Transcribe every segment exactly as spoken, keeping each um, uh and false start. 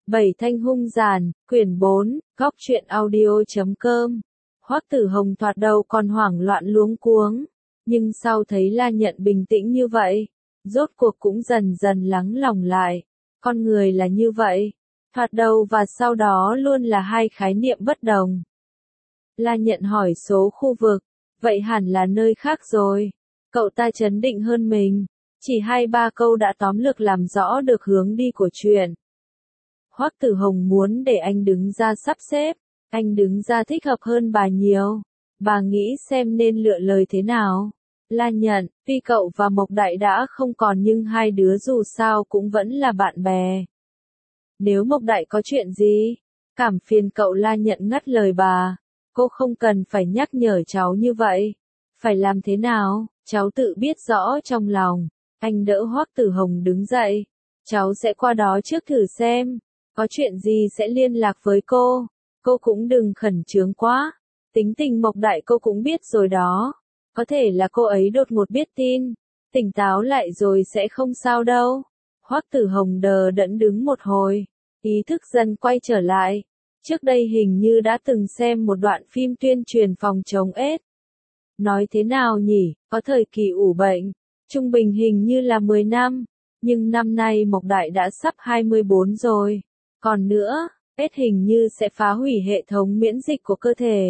Bảy thanh hung giàn, quyển bốn, góc truyện audio chấm com. Hoắc Tử Hồng thoạt đầu còn hoảng loạn luống cuống, nhưng sau thấy La Nhận bình tĩnh như vậy, rốt cuộc cũng dần dần lắng lòng lại. Con người là như vậy, thoạt đầu và sau đó luôn là hai khái niệm bất đồng. La Nhận hỏi số khu vực, vậy hẳn là nơi khác rồi. Cậu ta trấn định hơn mình, chỉ hai ba câu đã tóm lược làm rõ được hướng đi của chuyện. Hoắc Tử Hồng muốn để anh đứng ra sắp xếp, anh đứng ra thích hợp hơn bà nhiều. Bà nghĩ xem nên lựa lời thế nào. La Nhận, tuy cậu và Mộc Đại đã không còn nhưng hai đứa dù sao cũng vẫn là bạn bè. Nếu Mộc Đại có chuyện gì, cảm phiền cậu. La Nhận ngắt lời bà, cô không cần phải nhắc nhở cháu như vậy. Phải làm thế nào, cháu tự biết rõ trong lòng. Anh đỡ Hoắc Tử Hồng đứng dậy, cháu sẽ qua đó trước thử xem. Có chuyện gì sẽ liên lạc với cô. Cô cũng đừng khẩn trương quá. Tính tình Mộc Đại cô cũng biết rồi đó. Có thể là cô ấy đột ngột biết tin. Tỉnh táo lại rồi sẽ không sao đâu. Hoắc Tử Hồng đờ đẫn đứng một hồi. Ý thức dần quay trở lại. Trước đây hình như đã từng xem một đoạn phim tuyên truyền phòng chống ết. Nói thế nào nhỉ, có thời kỳ ủ bệnh. Trung bình hình như là mười năm. Nhưng năm nay Mộc Đại đã sắp hai mươi bốn rồi. Còn nữa, ết hình như sẽ phá hủy hệ thống miễn dịch của cơ thể.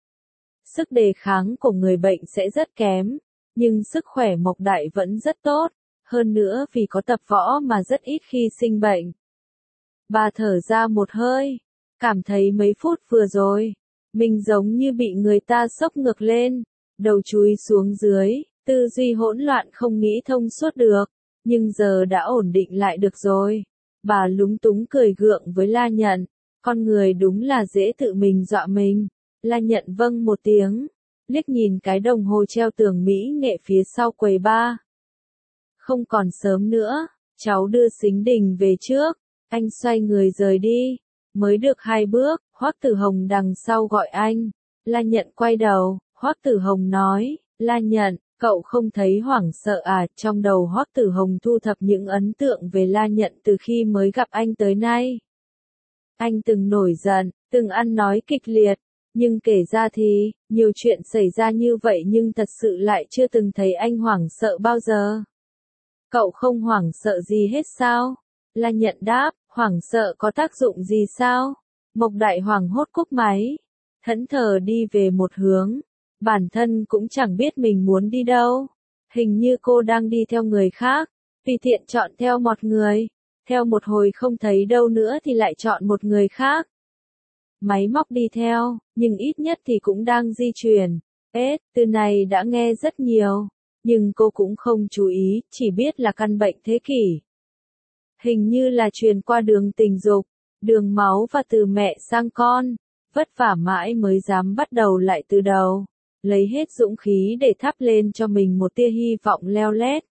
Sức đề kháng của người bệnh sẽ rất kém, nhưng sức khỏe Mộc Đại vẫn rất tốt, hơn nữa vì có tập võ mà rất ít khi sinh bệnh. Bà thở ra một hơi, cảm thấy mấy phút vừa rồi, mình giống như bị người ta xốc ngược lên, đầu chúi xuống dưới, tư duy hỗn loạn không nghĩ thông suốt được, nhưng giờ đã ổn định lại được rồi. Bà lúng túng cười gượng với La Nhận, con người đúng là dễ tự mình dọa mình. La Nhận vâng một tiếng, liếc nhìn cái đồng hồ treo tường mỹ nghệ phía sau quầy bar. Không còn sớm nữa, cháu đưa Sính Đình về trước. Anh xoay người rời đi, mới được hai bước, Hoắc Tử Hồng đằng sau gọi anh. La Nhận quay đầu, Hoắc Tử Hồng nói, La Nhận, cậu không thấy hoảng sợ à? Trong đầu Hoắc Tử Hồng thu thập những ấn tượng về La Nhận từ khi mới gặp anh tới nay. Anh từng nổi giận, từng ăn nói kịch liệt, nhưng kể ra thì, nhiều chuyện xảy ra như vậy nhưng thật sự lại chưa từng thấy anh hoảng sợ bao giờ. Cậu không hoảng sợ gì hết sao? La Nhận đáp, hoảng sợ có tác dụng gì sao? Mộc Đại hoảng hốt cúp máy, thẫn thờ đi về một hướng. Bản thân cũng chẳng biết mình muốn đi đâu. Hình như cô đang đi theo người khác. Tùy tiện chọn theo một người. Theo một hồi không thấy đâu nữa thì lại chọn một người khác. Máy móc đi theo, nhưng ít nhất thì cũng đang di chuyển. Ết, từ này đã nghe rất nhiều. Nhưng cô cũng không chú ý, chỉ biết là căn bệnh thế kỷ. Hình như là truyền qua đường tình dục, đường máu và từ mẹ sang con. Vất vả mãi mới dám bắt đầu lại từ đầu. Lấy hết dũng khí để thắp lên cho mình một tia hy vọng leo lét.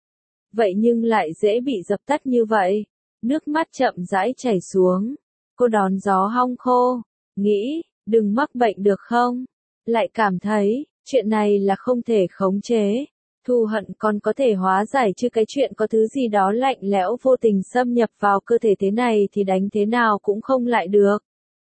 Vậy nhưng lại dễ bị dập tắt như vậy. Nước mắt chậm rãi chảy xuống. Cô đón gió hong khô, nghĩ, đừng mắc bệnh được không? Lại cảm thấy, chuyện này là không thể khống chế. Thù hận còn có thể hóa giải chứ cái chuyện có thứ gì đó lạnh lẽo vô tình xâm nhập vào cơ thể thế này thì đánh thế nào cũng không lại được.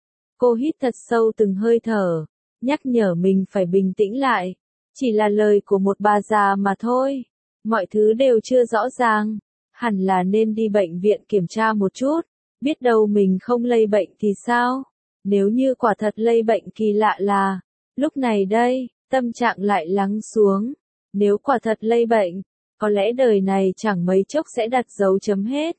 Cô hít thật sâu từng hơi thở. Nhắc nhở mình phải bình tĩnh lại. Chỉ là lời của một bà già mà thôi. Mọi thứ đều chưa rõ ràng. Hẳn là nên đi bệnh viện kiểm tra một chút. Biết đâu mình không lây bệnh thì sao? Nếu như quả thật lây bệnh kỳ lạ là. Lúc này đây, tâm trạng lại lắng xuống. Nếu quả thật lây bệnh, có lẽ đời này chẳng mấy chốc sẽ đặt dấu chấm hết.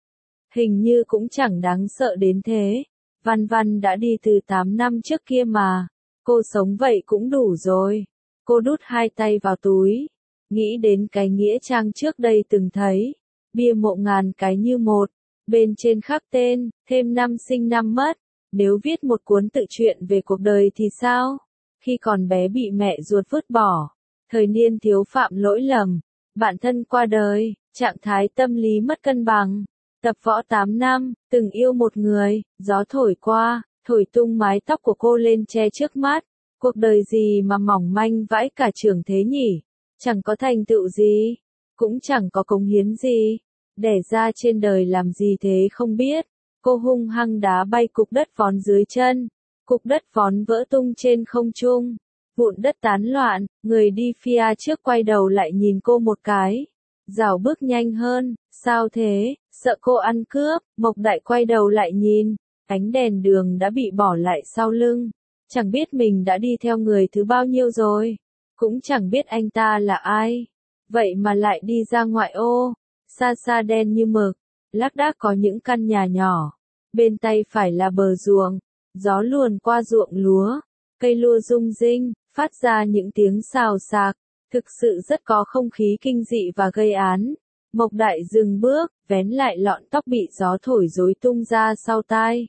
Hình như cũng chẳng đáng sợ đến thế. Văn Văn đã đi từ tám năm trước kia mà. Cô sống vậy cũng đủ rồi. Cô đút hai tay vào túi. Nghĩ đến cái nghĩa trang trước đây từng thấy. Bia mộ ngàn cái như một. Bên trên khắc tên, thêm năm sinh năm mất. Nếu viết một cuốn tự truyện về cuộc đời thì sao? Khi còn bé bị mẹ ruột vứt bỏ. Thời niên thiếu phạm lỗi lầm. Bạn thân qua đời, trạng thái tâm lý mất cân bằng. Tập võ tám năm, từng yêu một người, gió thổi qua. Thổi tung mái tóc của cô lên che trước mắt. Cuộc đời gì mà mỏng manh vãi cả trưởng thế nhỉ? Chẳng có thành tựu gì, cũng chẳng có cống hiến gì. Đẻ ra trên đời làm gì thế không biết. Cô hung hăng đá bay cục đất vón dưới chân. Cục đất vón vỡ tung trên không trung. Vụn đất tán loạn, người đi phía trước quay đầu lại nhìn cô một cái. Rảo bước nhanh hơn, sao thế, sợ cô ăn cướp, Mộc Đại quay đầu lại nhìn. Ánh đèn đường đã bị bỏ lại sau lưng. Chẳng biết mình đã đi theo người thứ bao nhiêu rồi. Cũng chẳng biết anh ta là ai. Vậy mà lại đi ra ngoại ô. Xa xa đen như mực. Lác đác có những căn nhà nhỏ. Bên tay phải là bờ ruộng. Gió luồn qua ruộng lúa. Cây lúa rung rinh, phát ra những tiếng xào xạc. Thực sự rất có không khí kinh dị và gây án. Mộc Đại dừng bước, vén lại lọn tóc bị gió thổi rối tung ra sau tai.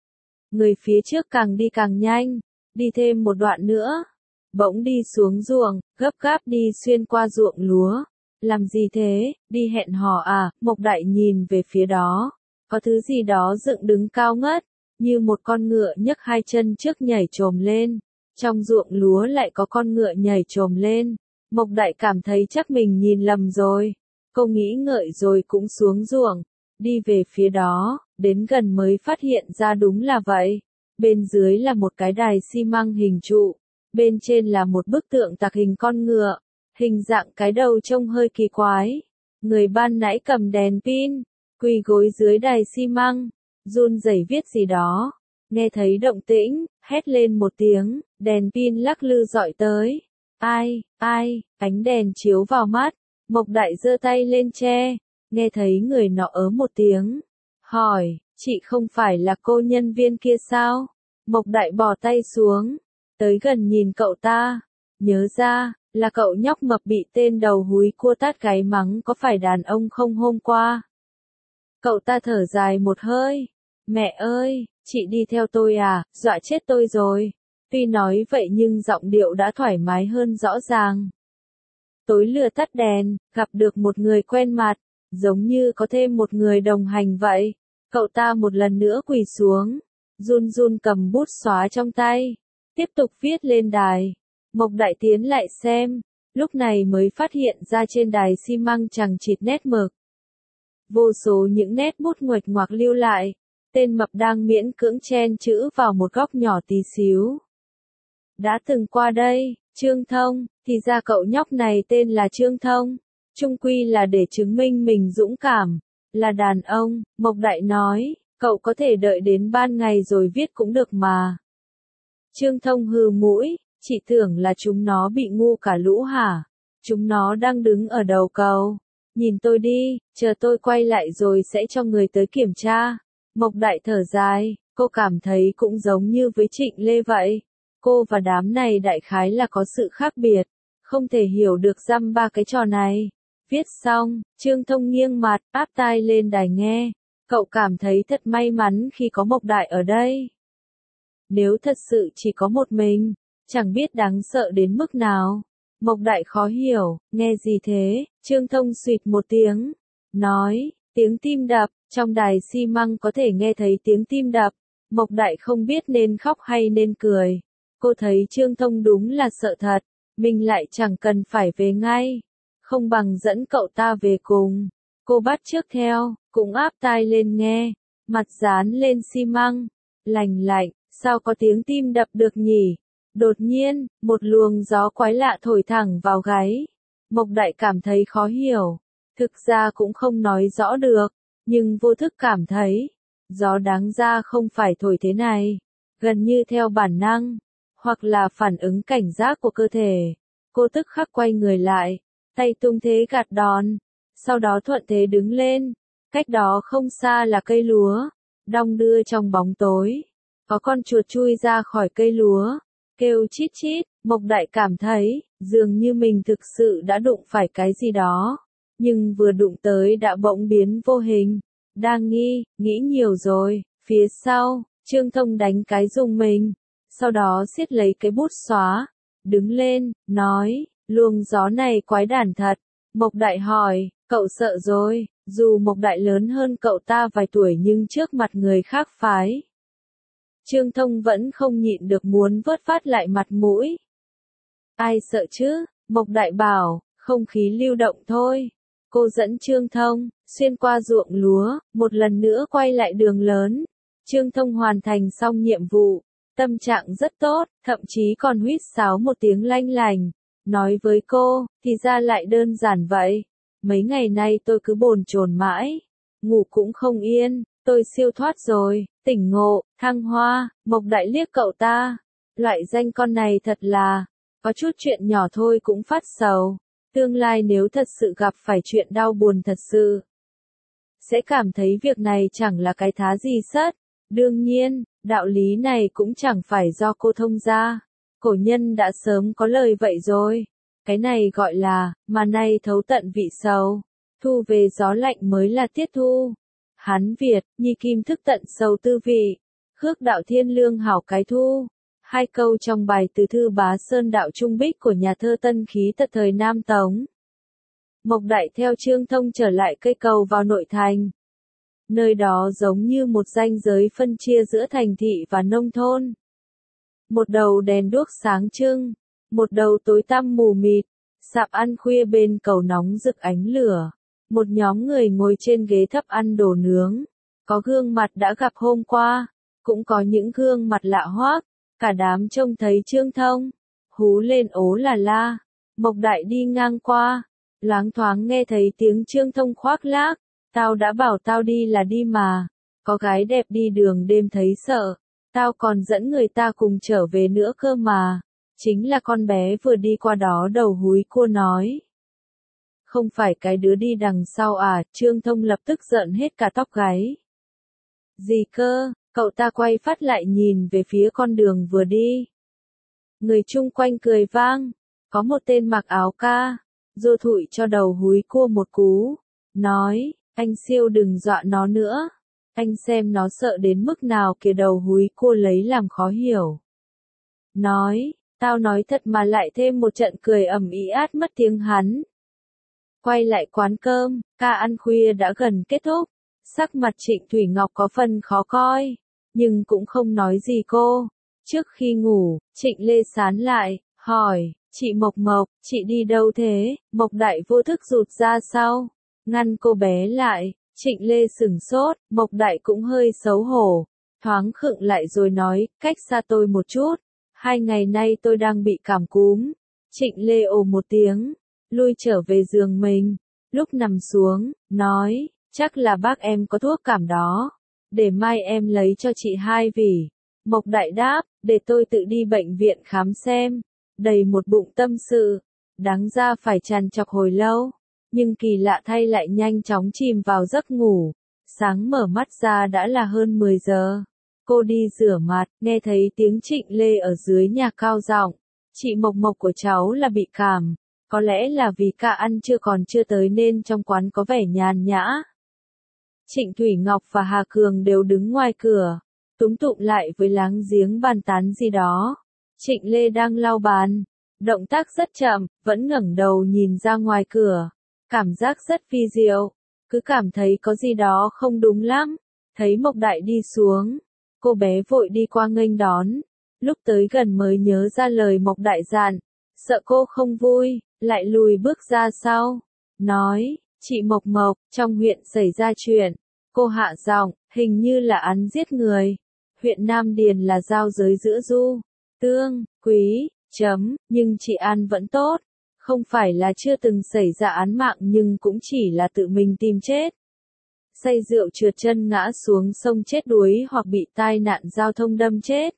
Người phía trước càng đi càng nhanh. Đi thêm một đoạn nữa. Bỗng đi xuống ruộng, gấp gáp đi xuyên qua ruộng lúa. Làm gì thế, đi hẹn hò à, Mộc Đại nhìn về phía đó. Có thứ gì đó dựng đứng cao ngất, như một con ngựa nhấc hai chân trước nhảy chồm lên. Trong ruộng lúa lại có con ngựa nhảy chồm lên. Mộc Đại cảm thấy chắc mình nhìn lầm rồi. Cô nghĩ ngợi rồi cũng xuống ruộng, đi về phía đó, đến gần mới phát hiện ra đúng là vậy. Bên dưới là một cái đài xi măng hình trụ, bên trên là một bức tượng tạc hình con ngựa, hình dạng cái đầu trông hơi kỳ quái. Người ban nãy cầm đèn pin, quỳ gối dưới đài xi măng, run rẩy viết gì đó. Nghe thấy động tĩnh, hét lên một tiếng, đèn pin lắc lư dọi tới. Ai, ai, ánh đèn chiếu vào mắt, Mộc Đại giơ tay lên che, nghe thấy người nọ ớ một tiếng. Hỏi, chị không phải là cô nhân viên kia sao? Mộc Đại bỏ tay xuống, tới gần nhìn cậu ta, nhớ ra, là cậu nhóc mập bị tên đầu húi cua tát gáy mắng có phải đàn ông không hôm qua. Cậu ta thở dài một hơi, mẹ ơi, chị đi theo tôi à, dọa chết tôi rồi. Tuy nói vậy nhưng giọng điệu đã thoải mái hơn rõ ràng. Tối lừa tắt đèn, gặp được một người quen mặt, giống như có thêm một người đồng hành vậy. Cậu ta một lần nữa quỳ xuống, run run cầm bút xóa trong tay, tiếp tục viết lên đài. Mộc Đại tiến lại xem, lúc này mới phát hiện ra trên đài xi măng chằng chịt nét mực. Vô số những nét bút nguệch ngoạc lưu lại, tên mập đang miễn cưỡng chen chữ vào một góc nhỏ tí xíu. Đã từng qua đây, Trương Thông, thì ra cậu nhóc này tên là Trương Thông, chung quy là để chứng minh mình dũng cảm, là đàn ông, Mộc Đại nói, cậu có thể đợi đến ban ngày rồi viết cũng được mà. Trương Thông hừ mũi, chị tưởng là chúng nó bị ngu cả lũ hả? Chúng nó đang đứng ở đầu cầu. Nhìn tôi đi, chờ tôi quay lại rồi sẽ cho người tới kiểm tra. Mộc Đại thở dài, cô cảm thấy cũng giống như với Trịnh Lê vậy. Cô và đám này đại khái là có sự khác biệt, không thể hiểu được dăm ba cái trò này. Viết xong, Trương Thông nghiêng mặt, áp tai lên đài nghe. Cậu cảm thấy thật may mắn khi có Mộc Đại ở đây. Nếu thật sự chỉ có một mình, chẳng biết đáng sợ đến mức nào. Mộc Đại khó hiểu, nghe gì thế? Trương Thông xụt một tiếng, nói, tiếng tim đập, trong đài xi măng có thể nghe thấy tiếng tim đập. Mộc Đại không biết nên khóc hay nên cười. Cô thấy Trương Thông đúng là sợ thật, mình lại chẳng cần phải về ngay. Không bằng dẫn cậu ta về cùng. Cô bắt chước theo, cũng áp tai lên nghe, mặt dán lên xi măng. Lành lạnh, sao có tiếng tim đập được nhỉ? Đột nhiên, một luồng gió quái lạ thổi thẳng vào gáy. Mộc Đại cảm thấy khó hiểu. Thực ra cũng không nói rõ được, nhưng vô thức cảm thấy, gió đáng ra không phải thổi thế này. Gần như theo bản năng, hoặc là phản ứng cảnh giác của cơ thể. Cô tức khắc quay người lại, tay tung thế gạt đòn, sau đó thuận thế đứng lên. Cách đó không xa là cây lúa, đong đưa trong bóng tối. Có con chuột chui ra khỏi cây lúa, kêu chít chít. Mộc Đại cảm thấy, dường như mình thực sự đã đụng phải cái gì đó, nhưng vừa đụng tới đã bỗng biến vô hình. Đang nghi, nghĩ nhiều rồi. Phía sau, Trương Thông đánh cái rùng mình, sau đó siết lấy cái bút xóa, đứng lên, nói, luồng gió này quái đản thật. Mộc Đại hỏi, cậu sợ rồi? Dù Mộc Đại lớn hơn cậu ta vài tuổi nhưng trước mặt người khác phái. Trương Thông vẫn không nhịn được muốn vớt phát lại mặt mũi. Ai sợ chứ? Mộc Đại bảo, không khí lưu động thôi. Cô dẫn Trương Thông, xuyên qua ruộng lúa, một lần nữa quay lại đường lớn. Trương Thông hoàn thành xong nhiệm vụ, tâm trạng rất tốt, thậm chí còn huýt sáo một tiếng lanh lành. Nói với cô, thì ra lại đơn giản vậy. Mấy ngày nay tôi cứ bồn chồn mãi, ngủ cũng không yên, tôi siêu thoát rồi, tỉnh ngộ, thăng hoa. Mộc Đại liếc cậu ta. Loại danh con này thật là, có chút chuyện nhỏ thôi cũng phát sầu. Tương lai nếu thật sự gặp phải chuyện đau buồn thật sự, sẽ cảm thấy việc này chẳng là cái thá gì sất. Đương nhiên, đạo lý này cũng chẳng phải do cô thông ra. Cổ nhân đã sớm có lời vậy rồi. Cái này gọi là, mà nay thấu tận vị sầu. Thu về gió lạnh mới là tiết thu. Hán Việt, nhi kim thức tận sầu tư vị. Khước đạo thiên lương hảo cái thu. Hai câu trong bài từ thư Bá Sơn Đạo Trung Bích của nhà thơ Tân Khí tật thời Nam Tống. Mộc Đại theo Trương Thông trở lại cây cầu vào nội thành. Nơi đó giống như một ranh giới phân chia giữa thành thị và nông thôn. Một đầu đèn đuốc sáng trưng, một đầu tối tăm mù mịt. Sạp ăn khuya bên cầu nóng rực ánh lửa. Một nhóm người ngồi trên ghế thấp ăn đồ nướng. Có gương mặt đã gặp hôm qua, cũng có những gương mặt lạ hoắc. Cả đám trông thấy Trương Thông, hú lên ố là la. Mộc Đại đi ngang qua, loáng thoáng nghe thấy tiếng Trương Thông khoác lác. Tao đã bảo tao đi là đi mà, có gái đẹp đi đường đêm thấy sợ, tao còn dẫn người ta cùng trở về nữa cơ mà. Chính là con bé vừa đi qua đó đầu húi cua nói. Không phải cái đứa đi đằng sau à? Trương Thông lập tức giận hết cả tóc gáy. Gì cơ? Cậu ta quay phát lại nhìn về phía con đường vừa đi. Người chung quanh cười vang. Có một tên mặc áo ca, rô thụi cho đầu húi cua một cú. Nói, anh siêu đừng dọa nó nữa. Anh xem nó sợ đến mức nào kìa. Đầu húi cua lấy làm khó hiểu. Nói, tao nói thật mà. Lại thêm một trận cười ầm ĩ át mất tiếng hắn. Quay lại quán cơm, ca ăn khuya đã gần kết thúc. Sắc mặt Trịnh Thủy Ngọc có phần khó coi, nhưng cũng không nói gì cô. Trước khi ngủ, Trịnh Lê sán lại, hỏi, chị Mộc Mộc, chị đi đâu thế? Mộc Đại vô thức rụt ra sau, ngăn cô bé lại. Trịnh Lê sửng sốt, Mộc Đại cũng hơi xấu hổ, thoáng khựng lại rồi nói, cách xa tôi một chút. Hai ngày nay tôi đang bị cảm cúm. Trịnh Lê ồ một tiếng, lui trở về giường mình. Lúc nằm xuống, nói, chắc là bác em có thuốc cảm đó. Để mai em lấy cho chị hai vỉ. Mộc Đại đáp, để tôi tự đi bệnh viện khám xem. Đầy một bụng tâm sự. Đáng ra phải trằn trọc hồi lâu. Nhưng kỳ lạ thay lại nhanh chóng chìm vào giấc ngủ. Sáng mở mắt ra đã là hơn mười giờ. Cô đi rửa mặt, nghe thấy tiếng Trịnh Lê ở dưới nhà cao giọng. Chị Mộc Mộc của cháu là bị cảm. Có lẽ là vì ca ăn chưa còn chưa tới nên trong quán có vẻ nhàn nhã. Trịnh Thủy Ngọc và Hà Cường đều đứng ngoài cửa, túm tụm lại với láng giếng bàn tán gì đó. Trịnh Lê đang lau bàn, động tác rất chậm, vẫn ngẩng đầu nhìn ra ngoài cửa. Cảm giác rất vi diệu, cứ cảm thấy có gì đó không đúng lắm. Thấy Mộc Đại đi xuống, cô bé vội đi qua nghênh đón. Lúc tới gần mới nhớ ra lời Mộc Đại dặn, sợ cô không vui, lại lùi bước ra sau. Nói, chị Mộc Mộc, trong huyện xảy ra chuyện. Cô hạ giọng, hình như là án giết người. Huyện Nam Điền là giao giới giữa Du, Tương, Quý, chấm, nhưng chị An vẫn tốt. Không phải là chưa từng xảy ra án mạng nhưng cũng chỉ là tự mình tìm chết. Say rượu trượt chân ngã xuống sông chết đuối hoặc bị tai nạn giao thông đâm chết.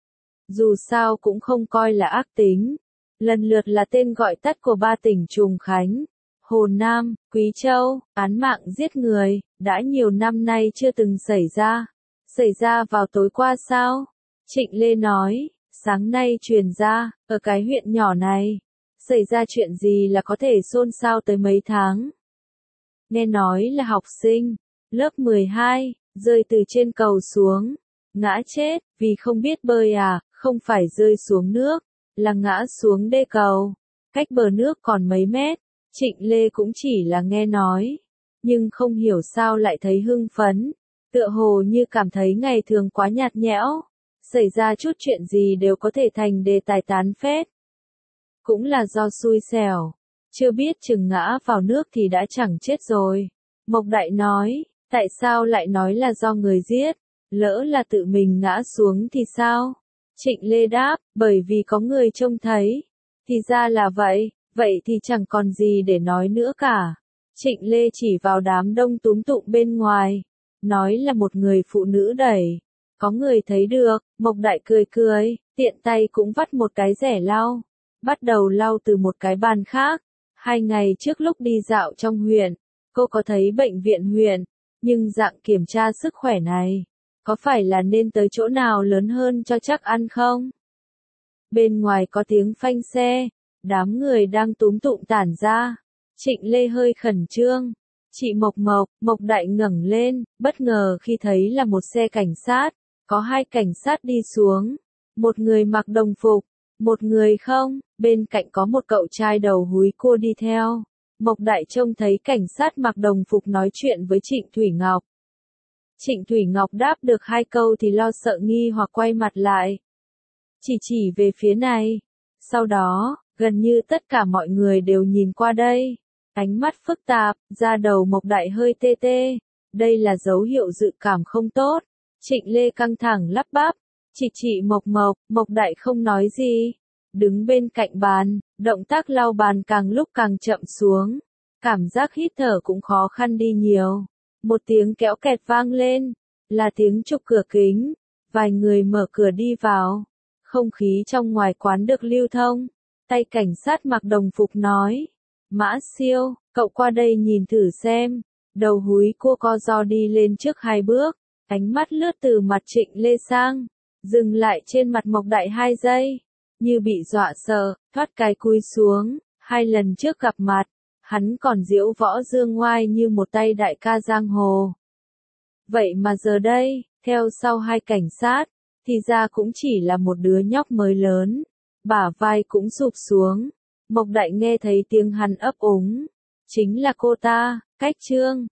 Dù sao cũng không coi là ác tính. Lần lượt là tên gọi tắt của ba tỉnh Trùng Khánh, Hồ Nam, Quý Châu. Án mạng giết người, đã nhiều năm nay chưa từng xảy ra. Xảy ra vào tối qua sao? Trịnh Lê nói, sáng nay truyền ra, ở cái huyện nhỏ này. Xảy ra chuyện gì là có thể xôn xao tới mấy tháng. Nghe nói là học sinh, lớp mười hai, rơi từ trên cầu xuống. Ngã chết, vì không biết bơi à, không phải rơi xuống nước, là ngã xuống đê cầu. Cách bờ nước còn mấy mét. Trịnh Lê cũng chỉ là nghe nói, nhưng không hiểu sao lại thấy hưng phấn, tựa hồ như cảm thấy ngày thường quá nhạt nhẽo, xảy ra chút chuyện gì đều có thể thành đề tài tán phét. Cũng là do xui xẻo, chưa biết chừng ngã vào nước thì đã chẳng chết rồi. Mộc Đại nói, tại sao lại nói là do người giết, lỡ là tự mình ngã xuống thì sao? Trịnh Lê đáp, bởi vì có người trông thấy. Thì ra là vậy, vậy thì chẳng còn gì để nói nữa cả. Trịnh Lê chỉ vào đám đông túm tụm bên ngoài, nói là một người phụ nữ đẩy. Có người thấy được, Mộc Đại cười cười, tiện tay cũng vắt một cái rẻ lau. Bắt đầu lau từ một cái bàn khác. Hai ngày trước lúc đi dạo trong huyện, cô có thấy bệnh viện huyện, nhưng dạng kiểm tra sức khỏe này, có phải là nên tới chỗ nào lớn hơn cho chắc ăn không? Bên ngoài có tiếng phanh xe, đám người đang túm tụm tản ra. Trịnh Lê hơi khẩn trương. Chị Mộc Mộc, Mộc Đại ngẩng lên, bất ngờ khi thấy là một xe cảnh sát, có hai cảnh sát đi xuống. Một người mặc đồng phục, một người không, bên cạnh có một cậu trai đầu húi cua đi theo. Mộc Đại trông thấy cảnh sát mặc đồng phục nói chuyện với Trịnh Thủy Ngọc. Trịnh Thủy Ngọc đáp được hai câu thì lo sợ nghi hoặc quay mặt lại. Chỉ chỉ về phía này. Sau đó, gần như tất cả mọi người đều nhìn qua đây. Ánh mắt phức tạp, da đầu Mộc Đại hơi tê tê. Đây là dấu hiệu dự cảm không tốt. Trịnh Lê căng thẳng lắp bắp. Chị chị Mộc Mộc, Mộc Đại không nói gì. Đứng bên cạnh bàn, động tác lau bàn càng lúc càng chậm xuống. Cảm giác hít thở cũng khó khăn đi nhiều. Một tiếng kéo kẹt vang lên, là tiếng chụp cửa kính. Vài người mở cửa đi vào. Không khí trong ngoài quán được lưu thông. Tay cảnh sát mặc đồng phục nói. Mã Siêu, cậu qua đây nhìn thử xem. Đầu húi cua co ro đi lên trước hai bước. Ánh mắt lướt từ mặt Trịnh Lê sang, dừng lại trên mặt Mộc Đại hai giây. Như bị dọa sợ, thoát cái cúi xuống. Hai lần trước gặp mặt, hắn còn diễu võ dương ngoai như một tay đại ca giang hồ. Vậy mà giờ đây, theo sau hai cảnh sát, thì ra cũng chỉ là một đứa nhóc mới lớn. Bả vai cũng sụp xuống. Mộc Đại nghe thấy tiếng hắn ấp úng. Chính là cô ta, Cách Trương.